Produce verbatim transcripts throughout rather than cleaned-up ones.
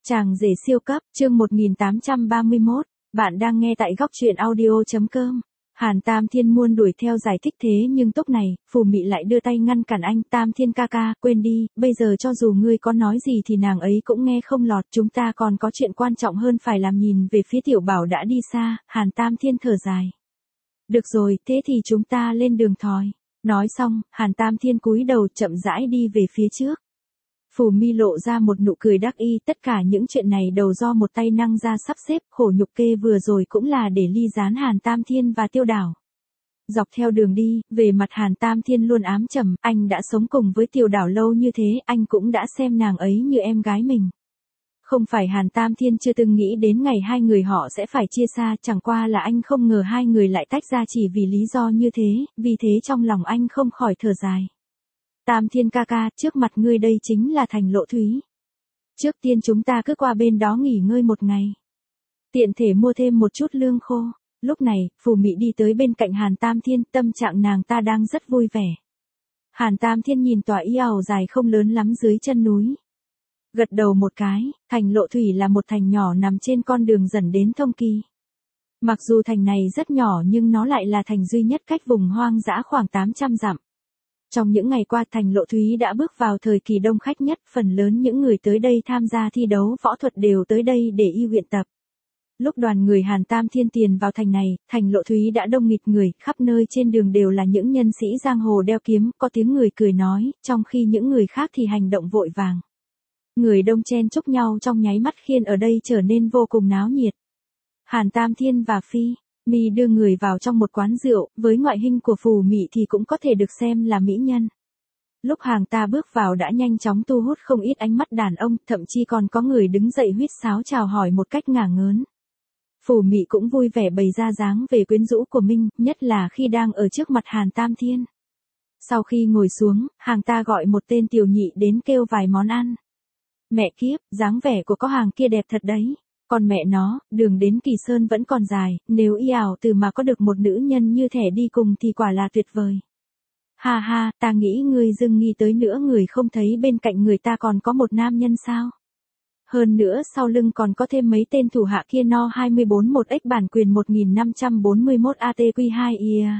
Chàng rể siêu cấp, chương một nghìn tám trăm ba mươi mốt, bạn đang nghe tại góc truyện audio.com. Hàn Tam Thiên muôn đuổi theo giải thích thế nhưng lúc này, Phù Mị lại đưa tay ngăn cản anh. Tam Thiên ca ca, quên đi, bây giờ cho dù ngươi có nói gì thì nàng ấy cũng nghe không lọt. Chúng ta còn có chuyện quan trọng hơn phải làm. Nhìn về phía Tiểu Bảo đã đi xa, Hàn Tam Thiên thở dài. Được rồi, thế thì chúng ta lên đường thoi. Nói xong, Hàn Tam Thiên cúi đầu chậm rãi đi về phía trước. Phù Mi lộ ra một nụ cười đắc ý, tất cả những chuyện này đều do một tay năng ra sắp xếp, khổ nhục kê vừa rồi cũng là để ly gián Hàn Tam Thiên và Tiêu Đảo. Dọc theo đường đi, về mặt Hàn Tam Thiên luôn ám trầm, anh đã sống cùng với Tiêu Đảo lâu như thế, anh cũng đã xem nàng ấy như em gái mình. Không phải Hàn Tam Thiên chưa từng nghĩ đến ngày hai người họ sẽ phải chia xa, chẳng qua là anh không ngờ hai người lại tách ra chỉ vì lý do như thế, vì thế trong lòng anh không khỏi thở dài. Tam Thiên ca ca, trước mặt ngươi đây chính là thành Lộ Thúy. Trước tiên chúng ta cứ qua bên đó nghỉ ngơi một ngày. Tiện thể mua thêm một chút lương khô. Lúc này, Phù Mị đi tới bên cạnh Hàn Tam Thiên, tâm trạng nàng ta đang rất vui vẻ. Hàn Tam Thiên nhìn tòa y ảo dài không lớn lắm dưới chân núi. Gật đầu một cái, thành Lộ Thủy là một thành nhỏ nằm trên con đường dẫn đến Thông Kỳ. Mặc dù thành này rất nhỏ nhưng nó lại là thành duy nhất cách vùng hoang dã khoảng tám trăm dặm. Trong những ngày qua thành Lộ Thúy đã bước vào thời kỳ đông khách nhất, phần lớn những người tới đây tham gia thi đấu võ thuật đều tới đây để y luyện tập. Lúc đoàn người Hàn Tam Thiên tiền vào thành này, thành Lộ Thúy đã đông nghịt người, khắp nơi trên đường đều là những nhân sĩ giang hồ đeo kiếm, có tiếng người cười nói, trong khi những người khác thì hành động vội vàng. Người đông chen chúc nhau trong nháy mắt khiến ở đây trở nên vô cùng náo nhiệt. Hàn Tam Thiên và Phi Mi đưa người vào trong một quán rượu, với ngoại hình của Phù Mị thì cũng có thể được xem là mỹ nhân. Lúc hàng ta bước vào đã nhanh chóng thu hút không ít ánh mắt đàn ông, thậm chí còn có người đứng dậy huýt sáo chào hỏi một cách ngả ngớn. Phù Mị cũng vui vẻ bày ra dáng về quyến rũ của mình, nhất là khi đang ở trước mặt Hàn Tam Thiên. Sau khi ngồi xuống, hàng ta gọi một tên tiểu nhị đến kêu vài món ăn. Mẹ kiếp, dáng vẻ của có hàng kia đẹp thật đấy. Còn mẹ nó, đường đến Kỳ Sơn vẫn còn dài, nếu y ảo từ mà có được một nữ nhân như thẻ đi cùng thì quả là tuyệt vời. Ha ha, ta nghĩ ngươi dưng nghi tới nữa, người không thấy bên cạnh người ta còn có một nam nhân sao? Hơn nữa sau lưng còn có thêm mấy tên thủ hạ kia. No hai mươi bốn một x bản quyền một nghìn năm trăm bốn mươi mốt A T Q hai I A.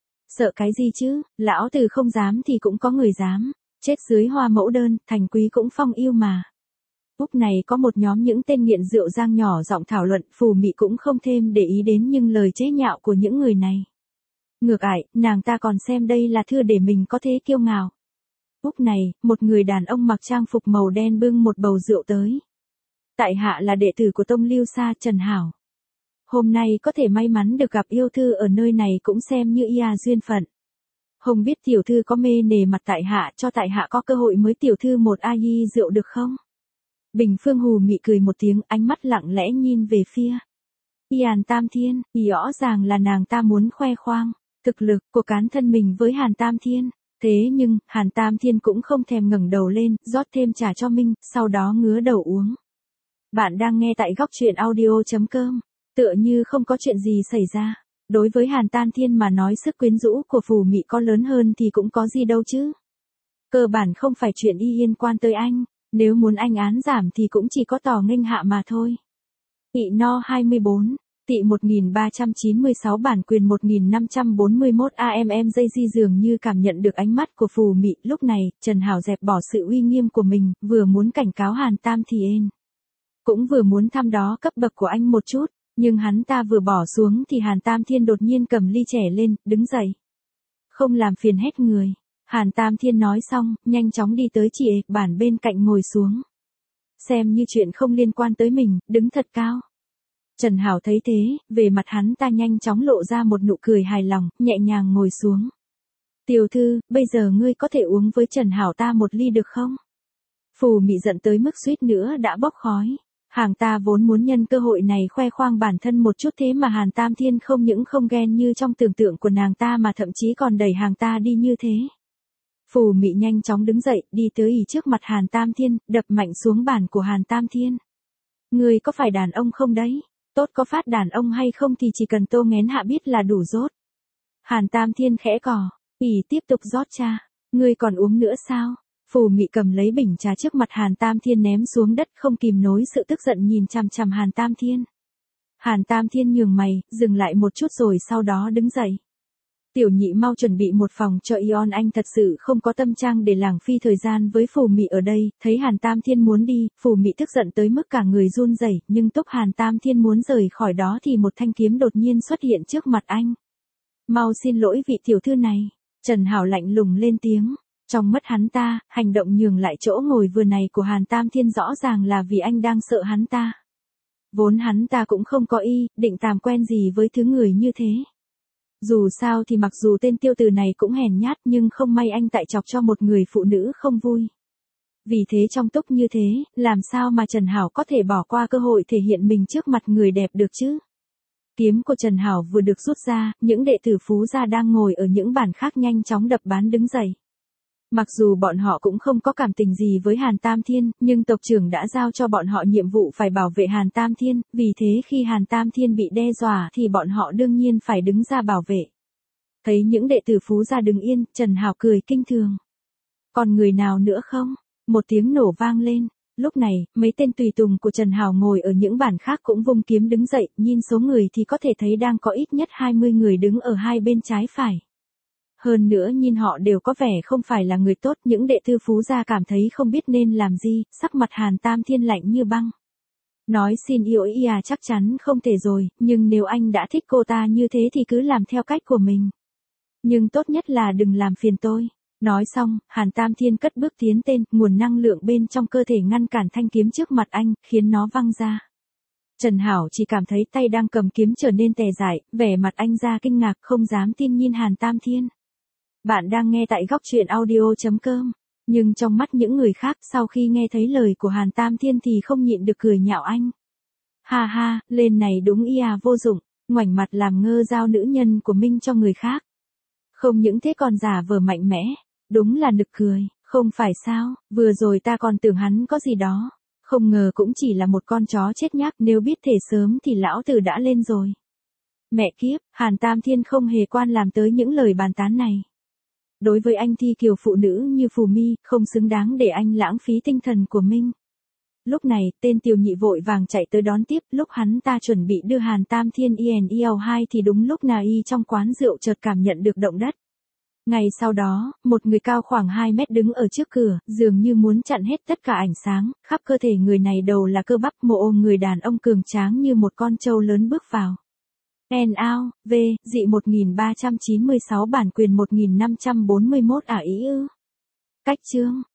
Sợ cái gì chứ, lão tử không dám thì cũng có người dám. Chết dưới hoa mẫu đơn, thành quý cũng phong yêu mà. Lúc này có một nhóm những tên nghiện rượu giang nhỏ giọng thảo luận, Phù Mị cũng không thêm để ý đến những lời chế nhạo của những người này. Ngược lại, nàng ta còn xem đây là thư để mình có thế kiêu ngạo. Lúc này, một người đàn ông mặc trang phục màu đen bưng một bầu rượu tới. Tại hạ là đệ tử của Tông Lưu Sa Trần Hảo. Hôm nay có thể may mắn được gặp yêu thư ở nơi này cũng xem như ia duyên phận. Không biết tiểu thư có mê nề mặt tại hạ, cho tại hạ có cơ hội mới tiểu thư một a i rượu được không? Bình Phương Hù Mị cười một tiếng, ánh mắt lặng lẽ nhìn về phía Hàn Tam Thiên, rõ ràng là nàng ta muốn khoe khoang thực lực của cán thân mình với Hàn Tam Thiên. Thế nhưng, Hàn Tam Thiên cũng không thèm ngẩng đầu lên, rót thêm trà cho mình, sau đó ngứa đầu uống. Bạn đang nghe tại góc truyện audio.com. Tựa như không có chuyện gì xảy ra. Đối với Hàn Tam Thiên mà nói sức quyến rũ của Phù Mị có lớn hơn thì cũng có gì đâu chứ. Cơ bản không phải chuyện y liên quan tới anh. Nếu muốn anh án giảm thì cũng chỉ có tỏ nghênh hạ mà thôi. Tị No hai mươi bốn, Tị một nghìn ba trăm chín mươi sáu bản quyền một nghìn năm trăm bốn mươi mốt A M M dây di dường như cảm nhận được ánh mắt của Phù Mị. Lúc này, Trần Hảo dẹp bỏ sự uy nghiêm của mình, vừa muốn cảnh cáo Hàn Tam Thiên. Cũng vừa muốn thăm đó cấp bậc của anh một chút, nhưng hắn ta vừa bỏ xuống thì Hàn Tam Thiên đột nhiên cầm ly trẻ lên, đứng dậy. Không làm phiền hết người. Hàn Tam Thiên nói xong, nhanh chóng đi tới chị ệ bản bên cạnh ngồi xuống. Xem như chuyện không liên quan tới mình, đứng thật cao. Trần Hảo thấy thế, về mặt hắn ta nhanh chóng lộ ra một nụ cười hài lòng, nhẹ nhàng ngồi xuống. Tiểu thư, bây giờ ngươi có thể uống với Trần Hảo ta một ly được không? Phù Mị giận tới mức suýt nữa đã bốc khói. Hàng ta vốn muốn nhân cơ hội này khoe khoang bản thân một chút, thế mà Hàn Tam Thiên không những không ghen như trong tưởng tượng của nàng ta mà thậm chí còn đẩy hàng ta đi như thế. Phù Mị nhanh chóng đứng dậy, đi tới ỉ trước mặt Hàn Tam Thiên, đập mạnh xuống bàn của Hàn Tam Thiên. Người có phải đàn ông không đấy? Tốt, có phát đàn ông hay không thì chỉ cần tô nghén hạ biết là đủ rốt. Hàn Tam Thiên khẽ cò, ỉ tiếp tục rót trà. Ngươi còn uống nữa sao? Phù Mị cầm lấy bình trà trước mặt Hàn Tam Thiên ném xuống đất, không kìm nổi sự tức giận nhìn chằm chằm Hàn Tam Thiên. Hàn Tam Thiên nhướng mày, dừng lại một chút rồi sau đó đứng dậy. Tiểu Nhị mau chuẩn bị một phòng cho Ion, anh thật sự không có tâm trạng để lãng phí thời gian với Phù Mị ở đây. Thấy Hàn Tam Thiên muốn đi, Phù Mị tức giận tới mức cả người run rẩy, nhưng lúc Hàn Tam Thiên muốn rời khỏi đó thì một thanh kiếm đột nhiên xuất hiện trước mặt anh. Mau xin lỗi vị tiểu thư này. Trần Hảo lạnh lùng lên tiếng. Trong mắt hắn ta, hành động nhường lại chỗ ngồi vừa này của Hàn Tam Thiên rõ ràng là vì anh đang sợ hắn ta. Vốn hắn ta cũng không có ý định làm quen gì với thứ người như thế. Dù sao thì mặc dù tên tiêu tử này cũng hèn nhát, nhưng không may anh tại chọc cho một người phụ nữ không vui. Vì thế trong túc như thế, làm sao mà Trần Hảo có thể bỏ qua cơ hội thể hiện mình trước mặt người đẹp được chứ? Kiếm của Trần Hảo vừa được rút ra, những đệ tử Phú gia đang ngồi ở những bàn khác nhanh chóng đập bán đứng dậy. Mặc dù bọn họ cũng không có cảm tình gì với Hàn Tam Thiên, nhưng tộc trưởng đã giao cho bọn họ nhiệm vụ phải bảo vệ Hàn Tam Thiên, vì thế khi Hàn Tam Thiên bị đe dọa thì bọn họ đương nhiên phải đứng ra bảo vệ. Thấy những đệ tử Phú gia đứng yên, Trần Hảo cười kinh thường. Còn người nào nữa không? Một tiếng nổ vang lên. Lúc này, mấy tên tùy tùng của Trần Hảo ngồi ở những bàn khác cũng vung kiếm đứng dậy, nhìn số người thì có thể thấy đang có ít nhất hai mươi người đứng ở hai bên trái phải. Hơn nữa nhìn họ đều có vẻ không phải là người tốt, những đệ tử Phú gia cảm thấy không biết nên làm gì, sắc mặt Hàn Tam Thiên lạnh như băng. Nói xin yêu ý à, chắc chắn không thể rồi, nhưng nếu anh đã thích cô ta như thế thì cứ làm theo cách của mình. Nhưng tốt nhất là đừng làm phiền tôi. Nói xong, Hàn Tam Thiên cất bước tiến tên, nguồn năng lượng bên trong cơ thể ngăn cản thanh kiếm trước mặt anh, khiến nó văng ra. Trần Hảo chỉ cảm thấy tay đang cầm kiếm trở nên tè dại, vẻ mặt anh ra kinh ngạc, không dám tin nhìn Hàn Tam Thiên. Bạn đang nghe tại góc truyện audio chấm com. Nhưng trong mắt những người khác, sau khi nghe thấy lời của Hàn Tam Thiên thì không nhịn được cười nhạo anh. Ha ha, lên này đúng ia vô dụng, ngoảnh mặt làm ngơ giao nữ nhân của Minh cho người khác. Không những thế còn giả vờ mạnh mẽ, đúng là nực cười, không phải sao, vừa rồi ta còn tưởng hắn có gì đó, không ngờ cũng chỉ là một con chó chết nhác, nếu biết thể sớm thì lão tử đã lên rồi. Mẹ kiếp, Hàn Tam Thiên không hề quan làm tới những lời bàn tán này. Đối với anh thi kiều phụ nữ như Phù Mi, không xứng đáng để anh lãng phí tinh thần của mình. Lúc này, tên Tiểu Nhị vội vàng chạy tới đón tiếp, lúc hắn ta chuẩn bị đưa Hàn Tam Thiên i en i lờ hai thì đúng lúc nào y trong quán rượu chợt cảm nhận được động đất. Ngay sau đó, một người cao khoảng hai mét đứng ở trước cửa, dường như muốn chặn hết tất cả ánh sáng, khắp cơ thể người này đầu là cơ bắp, mô ôm người đàn ông cường tráng như một con trâu lớn bước vào. N ao, V, dị một nghìn ba trăm chín mươi sáu bản quyền một nghìn năm trăm bốn mươi mốt ả ý ư. Cách chương.